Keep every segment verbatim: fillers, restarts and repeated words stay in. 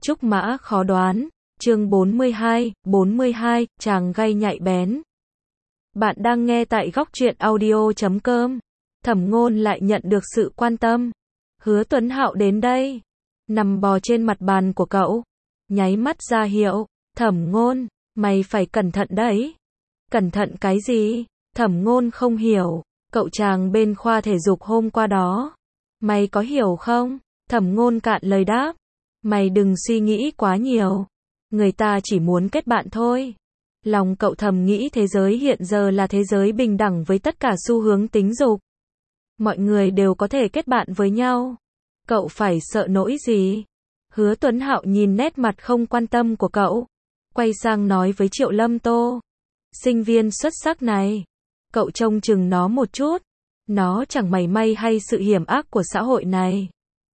Trúc mã khó đoán, chương bốn mươi hai, bốn mươi hai, chàng gay nhạy bén. Bạn đang nghe tại góc truyện audio chấm com. Thẩm Ngôn lại nhận được sự quan tâm. Hứa Tuấn Hạo đến đây, nằm bò trên mặt bàn của cậu, nháy mắt ra hiệu, Thẩm Ngôn, mày phải cẩn thận đấy. Cẩn thận cái gì? Thẩm Ngôn không hiểu, cậu chàng bên khoa thể dục hôm qua đó. Mày có hiểu không? Thẩm Ngôn cạn lời đáp. Mày đừng suy nghĩ quá nhiều. Người ta chỉ muốn kết bạn thôi. Lòng cậu thầm nghĩ thế giới hiện giờ là thế giới bình đẳng với tất cả xu hướng tính dục. Mọi người đều có thể kết bạn với nhau. Cậu phải sợ nỗi gì? Hứa Tuấn Hạo nhìn nét mặt không quan tâm của cậu, quay sang nói với Triệu Lâm Tô. Sinh viên xuất sắc này, cậu trông chừng nó một chút. Nó chẳng mảy may hay sự hiểm ác của xã hội này.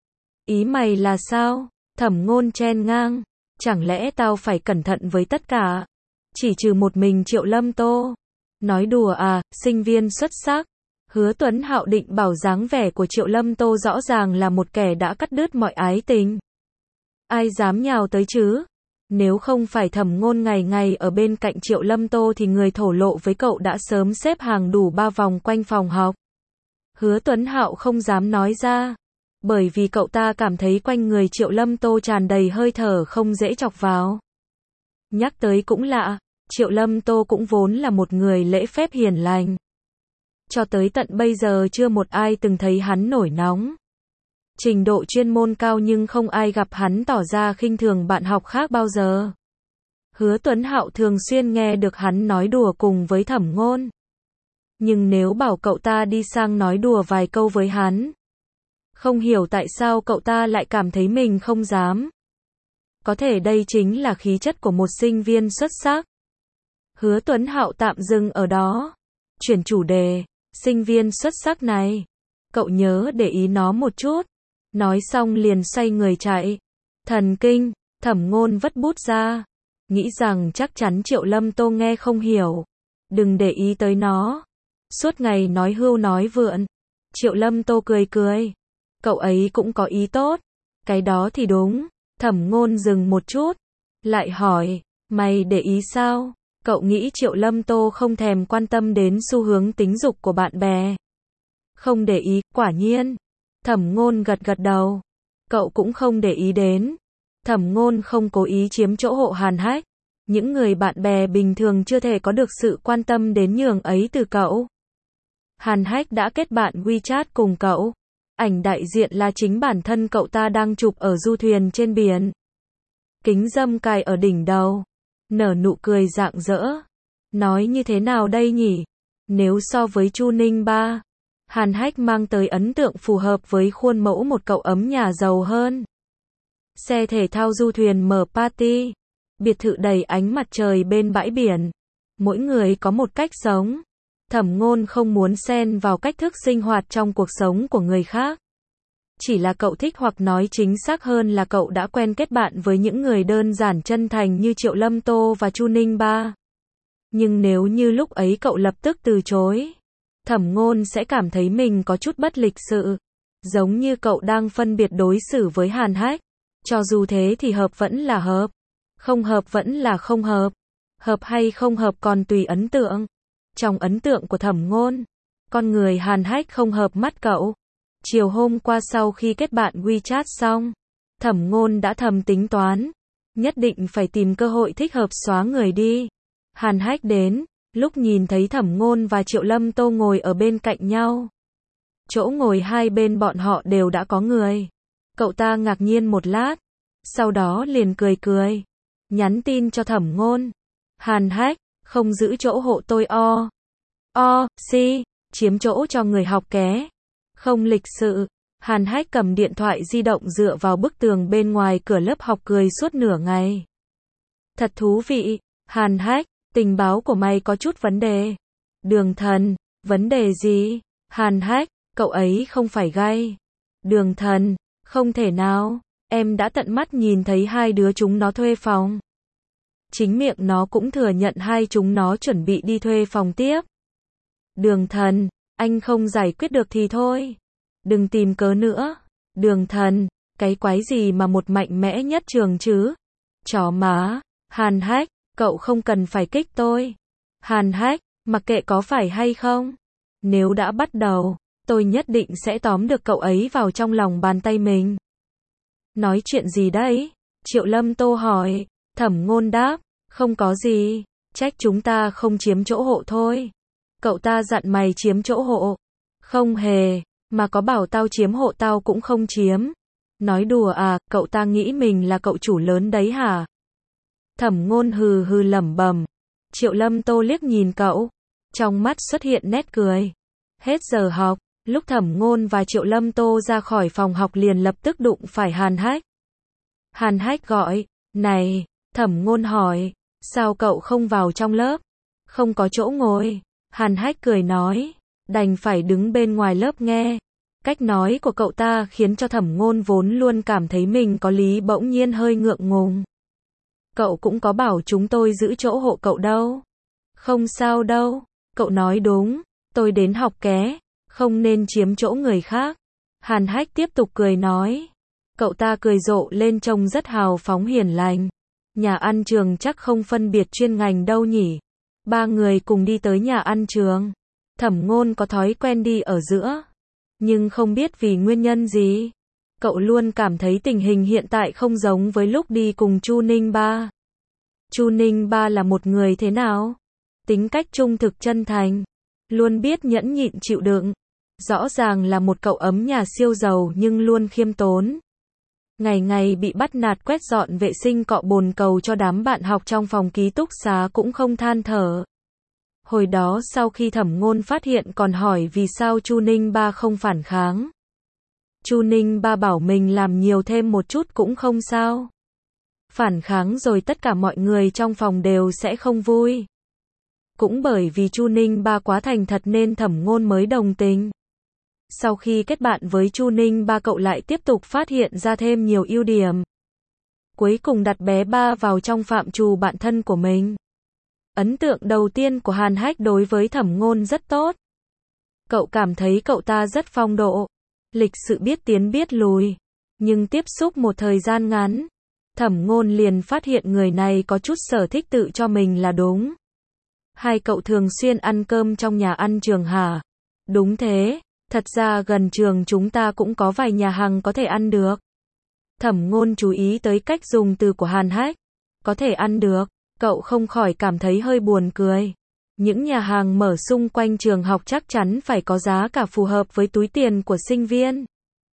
Ý mày là sao? Thẩm Ngôn chen ngang. Chẳng lẽ tao phải cẩn thận với tất cả? Chỉ trừ một mình Triệu Lâm Tô. Nói đùa à, sinh viên xuất sắc. Hứa Tuấn Hạo định bảo dáng vẻ của Triệu Lâm Tô rõ ràng là một kẻ đã cắt đứt mọi ái tình. Ai dám nhào tới chứ? Nếu không phải Thẩm Ngôn ngày ngày ở bên cạnh Triệu Lâm Tô thì người thổ lộ với cậu đã sớm xếp hàng đủ ba vòng quanh phòng học. Hứa Tuấn Hạo không dám nói ra, bởi vì cậu ta cảm thấy quanh người Triệu Lâm Tô tràn đầy hơi thở không dễ chọc vào. Nhắc tới cũng lạ, Triệu Lâm Tô cũng vốn là một người lễ phép hiền lành. Cho tới tận bây giờ chưa một ai từng thấy hắn nổi nóng. Trình độ chuyên môn cao nhưng không ai gặp hắn tỏ ra khinh thường bạn học khác bao giờ. Hứa Tuấn Hạo thường xuyên nghe được hắn nói đùa cùng với Thẩm Ngôn. Nhưng nếu bảo cậu ta đi sang nói đùa vài câu với hắn, không hiểu tại sao cậu ta lại cảm thấy mình không dám. Có thể đây chính là khí chất của một sinh viên xuất sắc. Hứa Tuấn Hạo tạm dừng ở đó, chuyển chủ đề. Sinh viên xuất sắc này, cậu nhớ để ý nó một chút. Nói xong liền xoay người chạy. Thần kinh, Thẩm Ngôn vất bút ra, nghĩ rằng chắc chắn Triệu Lâm Tô nghe không hiểu. Đừng để ý tới nó. Suốt ngày nói hưu nói vượn. Triệu Lâm Tô cười cười. Cậu ấy cũng có ý tốt. Cái đó thì đúng. Thẩm Ngôn dừng một chút, lại hỏi, mày để ý sao? Cậu nghĩ Triệu Lâm Tô không thèm quan tâm đến xu hướng tính dục của bạn bè? Không để ý, quả nhiên. Thẩm Ngôn gật gật đầu. Cậu cũng không để ý đến. Thẩm Ngôn không cố ý chiếm chỗ hộ Hàn Hách. Những người bạn bè bình thường chưa thể có được sự quan tâm đến nhường ấy từ cậu. Hàn Hách đã kết bạn WeChat cùng cậu. Ảnh đại diện là chính bản thân cậu ta đang chụp ở du thuyền trên biển. Kính râm cài ở đỉnh đầu. Nở nụ cười rạng rỡ. Nói như thế nào đây nhỉ? Nếu so với Chu Ninh Ba, Hàn Hách mang tới ấn tượng phù hợp với khuôn mẫu một cậu ấm nhà giàu hơn. Xe thể thao du thuyền mở party. Biệt thự đầy ánh mặt trời bên bãi biển. Mỗi người có một cách sống. Thẩm Ngôn không muốn xen vào cách thức sinh hoạt trong cuộc sống của người khác. Chỉ là cậu thích, hoặc nói chính xác hơn là cậu đã quen kết bạn với những người đơn giản chân thành như Triệu Lâm Tô và Chu Ninh Ba. Nhưng nếu như lúc ấy cậu lập tức từ chối, Thẩm Ngôn sẽ cảm thấy mình có chút bất lịch sự. Giống như cậu đang phân biệt đối xử với Hàn Hách. Cho dù thế thì hợp vẫn là hợp. Không hợp vẫn là không hợp. Hợp hay không hợp còn tùy ấn tượng. Trong ấn tượng của Thẩm Ngôn, con người Hàn Hách không hợp mắt cậu. Chiều hôm qua sau khi kết bạn WeChat xong, Thẩm Ngôn đã thầm tính toán, nhất định phải tìm cơ hội thích hợp xóa người đi. Hàn Hách đến, lúc nhìn thấy Thẩm Ngôn và Triệu Lâm Tô ngồi ở bên cạnh nhau. Chỗ ngồi hai bên bọn họ đều đã có người. Cậu ta ngạc nhiên một lát, sau đó liền cười cười, nhắn tin cho Thẩm Ngôn. Hàn Hách, không giữ chỗ hộ tôi o. O, si, chiếm chỗ cho người học ké. Không lịch sự. Hàn Hách cầm điện thoại di động dựa vào bức tường bên ngoài cửa lớp học cười suốt nửa ngày. Thật thú vị. Hàn Hách, tình báo của mày có chút vấn đề. Đường Thần, vấn đề gì? Hàn Hách, cậu ấy không phải gay. Đường Thần, không thể nào. Em đã tận mắt nhìn thấy hai đứa chúng nó thuê phòng. Chính miệng nó cũng thừa nhận hai chúng nó chuẩn bị đi thuê phòng tiếp. Đường Thần, anh không giải quyết được thì thôi. Đừng tìm cớ nữa. Đường Thần, Cái quái gì mà một mạnh mẽ nhất trường chứ? Chó má. Hàn Hách, cậu không cần phải kích tôi. Hàn Hách, mặc kệ có phải hay không. Nếu đã bắt đầu, tôi nhất định sẽ tóm được cậu ấy vào trong lòng bàn tay mình. Nói chuyện gì đấy? Triệu Lâm Tô hỏi. Thẩm Ngôn đáp, không có gì, trách chúng ta không chiếm chỗ hộ thôi. Cậu ta dặn mày chiếm chỗ hộ. Không hề, mà có bảo tao chiếm hộ tao cũng không chiếm. Nói đùa à, cậu ta nghĩ mình là cậu chủ lớn đấy hả? Thẩm Ngôn hừ hừ lẩm bẩm. Triệu Lâm Tô liếc nhìn cậu, trong mắt xuất hiện nét cười. Hết giờ học, lúc Thẩm Ngôn và Triệu Lâm Tô ra khỏi phòng học liền lập tức đụng phải Hàn Hách. Hàn Hách gọi, này, Thẩm Ngôn hỏi, sao cậu không vào trong lớp? Không có chỗ ngồi. Hàn Hách cười nói, đành phải đứng bên ngoài lớp nghe. Cách nói của cậu ta khiến cho Thẩm Ngôn vốn luôn cảm thấy mình có lý bỗng nhiên hơi ngượng ngùng. Cậu cũng có bảo chúng tôi giữ chỗ hộ cậu đâu. Không sao đâu, cậu nói đúng, tôi đến học ké, không nên chiếm chỗ người khác. Hàn Hách tiếp tục cười nói. Cậu ta cười rộ lên trông rất hào phóng hiền lành. Nhà ăn trường chắc không phân biệt chuyên ngành đâu nhỉ. Ba người cùng đi tới nhà ăn trường. Thẩm Ngôn có thói quen đi ở giữa. Nhưng không biết vì nguyên nhân gì. Cậu luôn cảm thấy tình hình hiện tại không giống với lúc đi cùng Chu Ninh Ba. Chu Ninh Ba là một người thế nào? Tính cách trung thực chân thành. Luôn biết nhẫn nhịn chịu đựng. Rõ ràng là một cậu ấm nhà siêu giàu nhưng luôn khiêm tốn. Ngày ngày bị bắt nạt quét dọn vệ sinh cọ bồn cầu cho đám bạn học trong phòng ký túc xá cũng không than thở. Hồi đó sau khi Thẩm Ngôn phát hiện còn hỏi vì sao Chu Ninh Ba không phản kháng. Chu Ninh Ba bảo mình làm nhiều thêm một chút cũng không sao. Phản kháng rồi tất cả mọi người trong phòng đều sẽ không vui. Cũng bởi vì Chu Ninh Ba quá thành thật nên Thẩm Ngôn mới đồng tình. Sau khi kết bạn với Chu Ninh Ba cậu lại tiếp tục phát hiện ra thêm nhiều ưu điểm. Cuối cùng đặt bé Ba vào trong phạm trù bạn thân của mình. Ấn tượng đầu tiên của Hàn Hách đối với Thẩm Ngôn rất tốt. Cậu cảm thấy cậu ta rất phong độ, lịch sự biết tiến biết lùi. Nhưng tiếp xúc một thời gian ngắn, Thẩm Ngôn liền phát hiện người này có chút sở thích tự cho mình là đúng. Hai cậu thường xuyên ăn cơm trong nhà ăn trường hả? Đúng thế, thật ra gần trường chúng ta cũng có vài nhà hàng có thể ăn được. Thẩm Ngôn chú ý tới cách dùng từ của Hàn Hách. Có thể ăn được, cậu không khỏi cảm thấy hơi buồn cười. Những nhà hàng mở xung quanh trường học chắc chắn phải có giá cả phù hợp với túi tiền của sinh viên.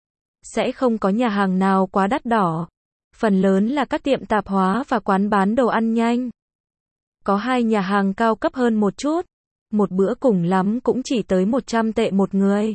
Sẽ không có nhà hàng nào quá đắt đỏ. Phần lớn là các tiệm tạp hóa và quán bán đồ ăn nhanh. Có hai nhà hàng cao cấp hơn một chút. Một bữa cùng lắm cũng chỉ tới một trăm tệ một người.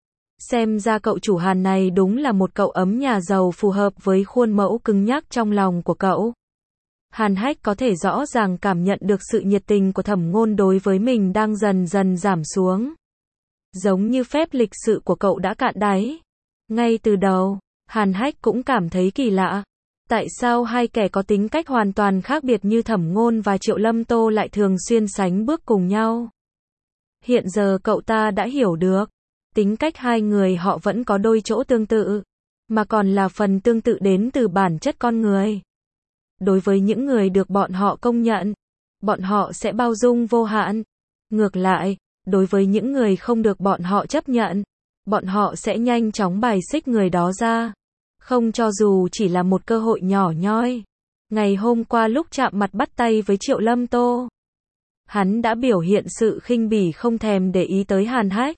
Xem ra cậu chủ Hàn này đúng là một cậu ấm nhà giàu phù hợp với khuôn mẫu cứng nhắc trong lòng của cậu. Hàn Hách có thể rõ ràng cảm nhận được sự nhiệt tình của Thẩm Ngôn đối với mình đang dần dần giảm xuống. Giống như phép lịch sự của cậu đã cạn đáy. Ngay từ đầu, Hàn Hách cũng cảm thấy kỳ lạ. Tại sao hai kẻ có tính cách hoàn toàn khác biệt như Thẩm Ngôn và Triệu Lâm Tô lại thường xuyên sánh bước cùng nhau? Hiện giờ cậu ta đã hiểu được. Tính cách hai người họ vẫn có đôi chỗ tương tự. Mà còn là phần tương tự đến từ bản chất con người. Đối với những người được bọn họ công nhận, bọn họ sẽ bao dung vô hạn. Ngược lại, đối với những người không được bọn họ chấp nhận, bọn họ sẽ nhanh chóng bài xích người đó ra. Không cho dù chỉ là một cơ hội nhỏ nhoi. Ngày hôm qua lúc chạm mặt bắt tay với Triệu Lâm Tô, hắn đã biểu hiện sự khinh bỉ không thèm để ý tới Hàn Hách.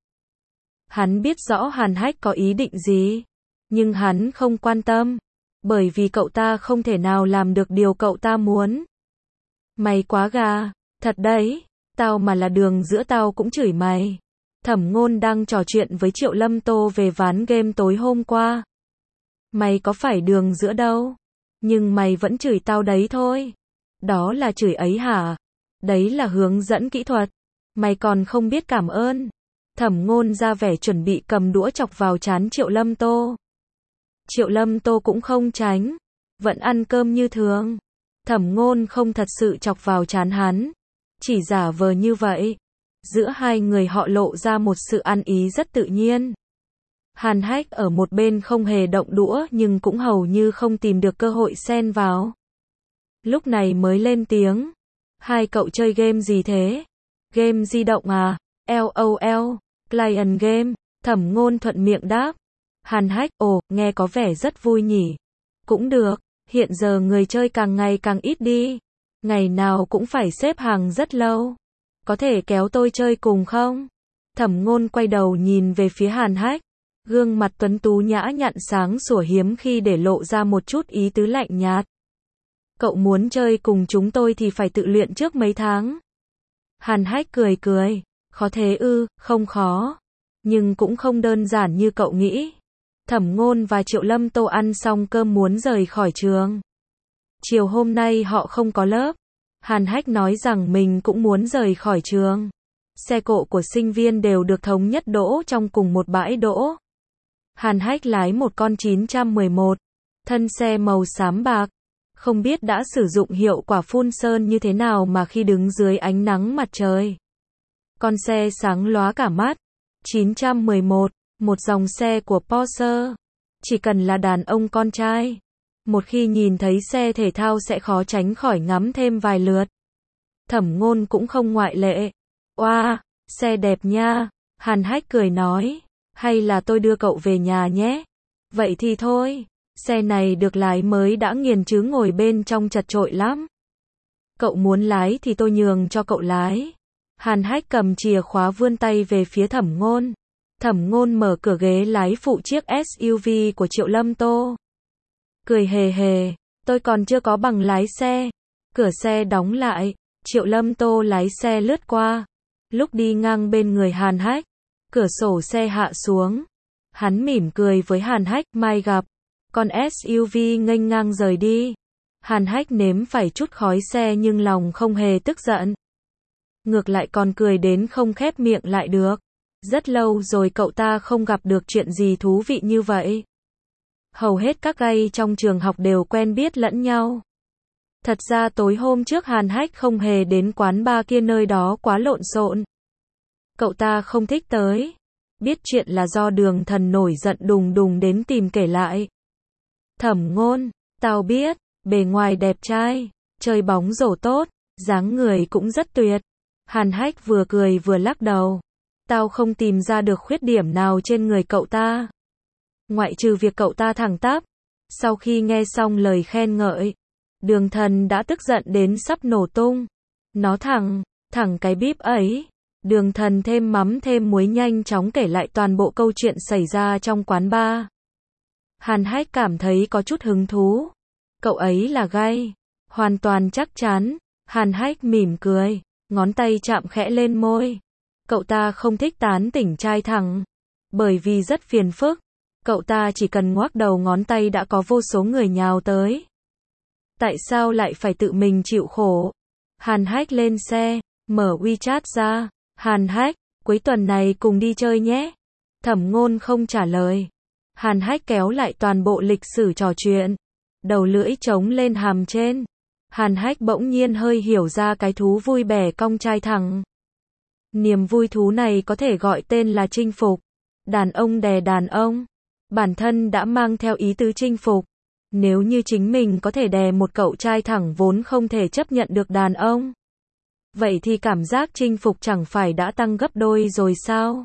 Hắn biết rõ Hàn Hách có ý định gì, nhưng hắn không quan tâm, bởi vì cậu ta không thể nào làm được điều cậu ta muốn. Mày quá gà, thật đấy, tao mà là đường giữa tao cũng chửi mày. Thẩm Ngôn đang trò chuyện với Triệu Lâm Tô về ván game tối hôm qua. Mày có phải đường giữa đâu, nhưng mày vẫn chửi tao đấy thôi. Đó là chửi ấy hả? Đấy là hướng dẫn kỹ thuật. Mày còn không biết cảm ơn. Thẩm Ngôn ra vẻ chuẩn bị cầm đũa chọc vào trán Triệu Lâm Tô. Triệu Lâm Tô cũng không tránh, vẫn ăn cơm như thường. Thẩm Ngôn không thật sự chọc vào trán hắn, chỉ giả vờ như vậy. Giữa hai người họ lộ ra một sự ăn ý rất tự nhiên. Hàn Hách ở một bên không hề động đũa nhưng cũng hầu như không tìm được cơ hội xen vào. Lúc này mới lên tiếng. Hai cậu chơi game gì thế? Game di động à? LOL, client game. Thẩm Ngôn thuận miệng đáp. Hàn Hách, ồ, nghe có vẻ rất vui nhỉ. Cũng được, hiện giờ người chơi càng ngày càng ít đi. Ngày nào cũng phải xếp hàng rất lâu. Có thể kéo tôi chơi cùng không? Thẩm Ngôn quay đầu nhìn về phía Hàn Hách. Gương mặt tuấn tú nhã nhặn sáng sủa hiếm khi để lộ ra một chút ý tứ lạnh nhạt. Cậu muốn chơi cùng chúng tôi thì phải tự luyện trước mấy tháng. Hàn Hách cười cười. Khó thế ư? Không khó. Nhưng cũng không đơn giản như cậu nghĩ. Thẩm Ngôn và Triệu Lâm Tô ăn xong cơm muốn rời khỏi trường. Chiều hôm nay họ không có lớp. Hàn Hách nói rằng mình cũng muốn rời khỏi trường. Xe cộ của sinh viên đều được thống nhất đỗ trong cùng một bãi đỗ. Hàn Hách lái một con chín một một, thân xe màu xám bạc. Không biết đã sử dụng hiệu quả phun sơn như thế nào mà khi đứng dưới ánh nắng mặt trời. Con xe sáng lóa cả mắt. chín một một, một dòng xe của Porsche. Chỉ cần là đàn ông con trai, một khi nhìn thấy xe thể thao sẽ khó tránh khỏi ngắm thêm vài lượt. Thẩm Ngôn cũng không ngoại lệ. Oa, wow, xe đẹp nha. Hàn Hách cười nói. Hay là tôi đưa cậu về nhà nhé? Vậy thì thôi. Xe này được lái mới đã nghiền chứ ngồi bên trong chật chội lắm. Cậu muốn lái thì tôi nhường cho cậu lái. Hàn Hách cầm chìa khóa vươn tay về phía Thẩm Ngôn. Thẩm Ngôn mở cửa ghế lái phụ chiếc ét u vê của Triệu Lâm Tô. Cười hề hề, tôi còn chưa có bằng lái xe. Cửa xe đóng lại, Triệu Lâm Tô lái xe lướt qua. Lúc đi ngang bên người Hàn Hách, cửa sổ xe hạ xuống. Hắn mỉm cười với Hàn Hách, mai gặp. Con ét u vê nghênh ngang rời đi. Hàn Hách nếm phải chút khói xe nhưng lòng không hề tức giận. Ngược lại còn cười đến không khép miệng lại được. Rất lâu rồi cậu ta không gặp được chuyện gì thú vị như vậy. Hầu hết các gay trong trường học đều quen biết lẫn nhau. Thật ra tối hôm trước Hàn Hách không hề đến quán bar kia, nơi đó quá lộn xộn. Cậu ta không thích tới. Biết chuyện là do Đường Thần nổi giận đùng đùng đến tìm kể lại. Thẩm Ngôn, tao biết, bề ngoài đẹp trai, chơi bóng rổ tốt, dáng người cũng rất tuyệt. Hàn Hách vừa cười vừa lắc đầu. Tao không tìm ra được khuyết điểm nào trên người cậu ta. Ngoại trừ việc cậu ta thẳng tắp. Sau khi nghe xong lời khen ngợi, Đường Thần đã tức giận đến sắp nổ tung. Nó thẳng, thẳng cái bíp ấy. Đường Thần thêm mắm thêm muối nhanh chóng kể lại toàn bộ câu chuyện xảy ra trong quán bar. Hàn Hách cảm thấy có chút hứng thú. Cậu ấy là gay. Hoàn toàn chắc chắn. Hàn Hách mỉm cười, ngón tay chạm khẽ lên môi. Cậu ta không thích tán tỉnh trai thẳng. Bởi vì rất phiền phức. Cậu ta chỉ cần ngoắc đầu ngón tay đã có vô số người nhào tới. Tại sao lại phải tự mình chịu khổ? Hàn Hách lên xe, mở WeChat ra. Hàn Hách, cuối tuần này cùng đi chơi nhé. Thẩm Ngôn không trả lời. Hàn Hách kéo lại toàn bộ lịch sử trò chuyện. Đầu lưỡi trống lên hàm trên. Hàn Hách bỗng nhiên hơi hiểu ra cái thú vui bẻ cong trai thẳng. Niềm vui thú này có thể gọi tên là chinh phục. Đàn ông đè đàn ông. Bản thân đã mang theo ý tứ chinh phục. Nếu như chính mình có thể đè một cậu trai thẳng vốn không thể chấp nhận được đàn ông, vậy thì cảm giác chinh phục chẳng phải đã tăng gấp đôi rồi sao?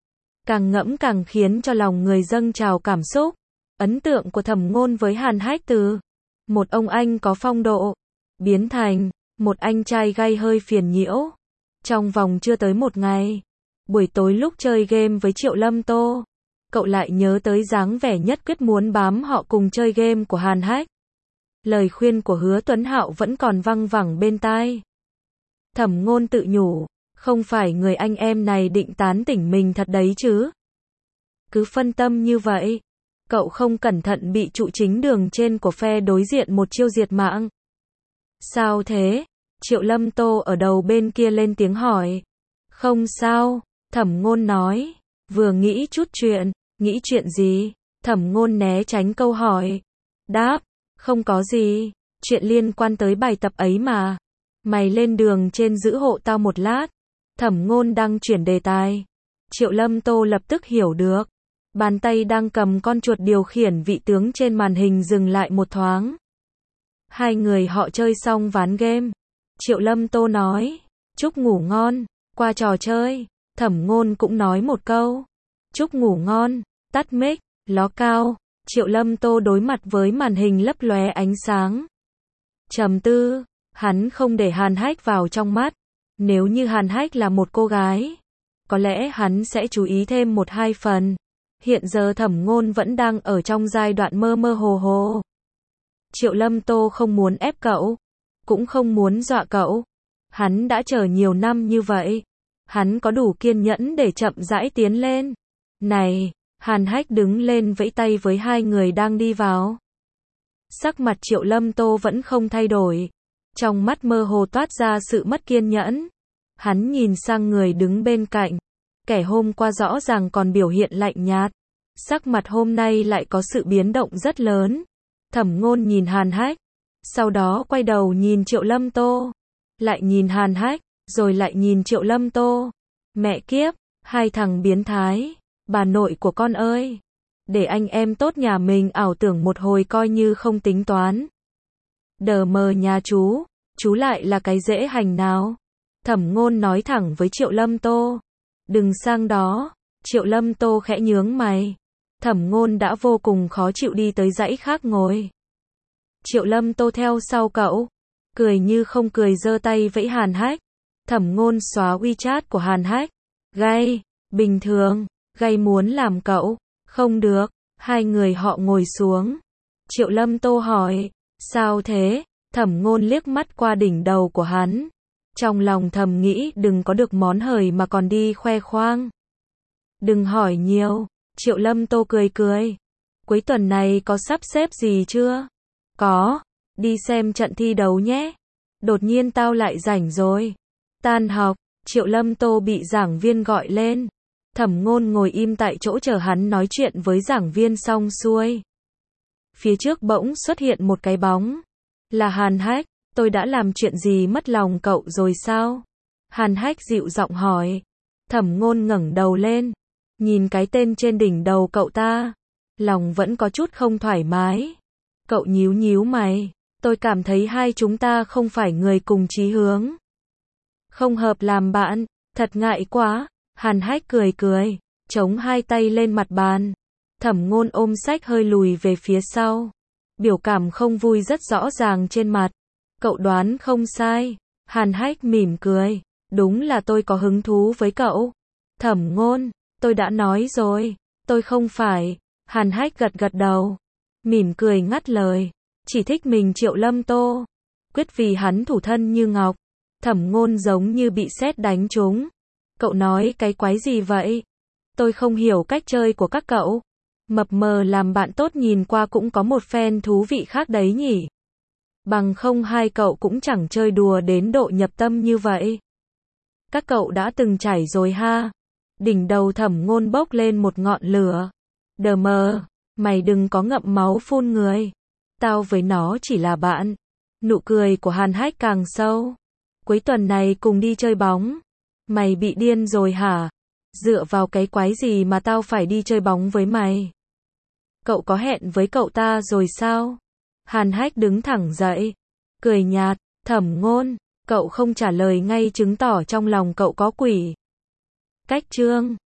Càng ngẫm càng khiến cho lòng người dâng trào cảm xúc. Ấn tượng của Thẩm Ngôn với Hàn Hách từ một ông anh có phong độ, biến thành một anh trai gay hơi phiền nhiễu. Trong vòng chưa tới một ngày, buổi tối lúc chơi game với Triệu Lâm Tô, cậu lại nhớ tới dáng vẻ nhất quyết muốn bám họ cùng chơi game của Hàn Hách. Lời khuyên của Hứa Tuấn Hạo vẫn còn văng vẳng bên tai. Thẩm Ngôn tự nhủ, không phải người anh em này định tán tỉnh mình thật đấy chứ. Cứ phân tâm như vậy, cậu không cẩn thận bị trụ chính đường trên của phe đối diện một chiêu diệt mạng. Sao thế? Triệu Lâm Tô ở đầu bên kia lên tiếng hỏi. Không sao, Thẩm Ngôn nói. Vừa nghĩ chút chuyện. Nghĩ chuyện gì? Thẩm Ngôn né tránh câu hỏi. Đáp, không có gì. Chuyện liên quan tới bài tập ấy mà. Mày lên đường trên giữ hộ tao một lát. Thẩm Ngôn đang chuyển đề tài. Triệu Lâm Tô lập tức hiểu được. Bàn tay đang cầm con chuột điều khiển vị tướng trên màn hình dừng lại một thoáng. Hai người họ chơi xong ván game. Triệu Lâm Tô nói, chúc ngủ ngon, qua trò chơi. Thẩm Ngôn cũng nói một câu, chúc ngủ ngon, tắt mic, ló cao. Triệu Lâm Tô đối mặt với màn hình lấp lóe ánh sáng. Trầm tư, hắn không để Hàn Hách vào trong mắt. Nếu như Hàn Hách là một cô gái, có lẽ hắn sẽ chú ý thêm một hai phần. Hiện giờ Thẩm Ngôn vẫn đang ở trong giai đoạn mơ mơ hồ hồ. Triệu Lâm Tô không muốn ép cậu, cũng không muốn dọa cậu. Hắn đã chờ nhiều năm như vậy. Hắn có đủ kiên nhẫn để chậm rãi tiến lên. Này, Hàn Hách đứng lên vẫy tay với hai người đang đi vào. Sắc mặt Triệu Lâm Tô vẫn không thay đổi. Trong mắt mơ hồ toát ra sự mất kiên nhẫn. Hắn nhìn sang người đứng bên cạnh. Kẻ hôm qua rõ ràng còn biểu hiện lạnh nhạt. Sắc mặt hôm nay lại có sự biến động rất lớn. Thẩm Ngôn nhìn Hàn Hách. Sau đó quay đầu nhìn Triệu Lâm Tô. Lại nhìn Hàn Hách. Rồi lại nhìn Triệu Lâm Tô. Mẹ kiếp, hai thằng biến thái. Bà nội của con ơi. Để anh em tốt nhà mình ảo tưởng một hồi coi như không tính toán. Đờ mờ nhà chú. Chú lại là cái dễ hành nào. Thẩm Ngôn nói thẳng với Triệu Lâm Tô. Đừng sang đó. Triệu Lâm Tô khẽ nhướng mày. Thẩm Ngôn đã vô cùng khó chịu đi tới dãy khác ngồi. Triệu Lâm Tô theo sau cậu. Cười như không cười giơ tay vẫy Hàn Hách. Thẩm Ngôn xóa WeChat của Hàn Hách. Gay, bình thường, Gay muốn làm cậu. Không được. Hai người họ ngồi xuống. Triệu Lâm Tô hỏi. Sao thế? Thẩm Ngôn liếc mắt qua đỉnh đầu của hắn. Trong lòng thầm nghĩ đừng có được món hời mà còn đi khoe khoang. Đừng hỏi nhiều. Triệu Lâm Tô cười cười. Cuối tuần này có sắp xếp gì chưa? Có. Đi xem trận thi đấu nhé. Đột nhiên tao lại rảnh rồi. Tan học. Triệu Lâm Tô bị giảng viên gọi lên. Thẩm Ngôn ngồi im tại chỗ chờ hắn nói chuyện với giảng viên xong xuôi. Phía trước bỗng xuất hiện một cái bóng. Là Hàn Hách. Tôi đã làm chuyện gì mất lòng cậu rồi sao? Hàn Hách dịu giọng hỏi. Thẩm Ngôn ngẩng đầu lên. Nhìn cái tên trên đỉnh đầu cậu ta. Lòng vẫn có chút không thoải mái. Cậu nhíu nhíu mày. Tôi cảm thấy hai chúng ta không phải người cùng chí hướng. Không hợp làm bạn. Thật ngại quá. Hàn Hách cười cười. Chống hai tay lên mặt bàn. Thẩm Ngôn ôm sách hơi lùi về phía sau. Biểu cảm không vui rất rõ ràng trên mặt. Cậu đoán không sai. Hàn Hách mỉm cười. Đúng là tôi có hứng thú với cậu. Thẩm Ngôn, tôi đã nói rồi. Tôi không phải. Hàn Hách gật gật đầu. Mỉm cười ngắt lời. Chỉ thích mình Triệu Lâm Tô. Quyết vì hắn thủ thân như ngọc. Thẩm Ngôn giống như bị sét đánh trúng. Cậu nói cái quái gì vậy? Tôi không hiểu cách chơi của các cậu. Mập mờ làm bạn tốt nhìn qua cũng có một phen thú vị khác đấy nhỉ. Bằng không hai cậu cũng chẳng chơi đùa đến độ nhập tâm như vậy. Các cậu đã từng trải rồi ha. Đỉnh đầu Thẩm Ngôn bốc lên một ngọn lửa. Đờ mờ, mày đừng có ngậm máu phun người. Tao với nó chỉ là bạn. Nụ cười của Hàn Hách càng sâu. Cuối tuần này cùng đi chơi bóng. Mày bị điên rồi hả? Dựa vào cái quái gì mà tao phải đi chơi bóng với mày? Cậu có hẹn với cậu ta rồi sao? Hàn Hách đứng thẳng dậy. Cười nhạt. Thẩm Ngôn, cậu không trả lời ngay chứng tỏ trong lòng cậu có quỷ. Cách chương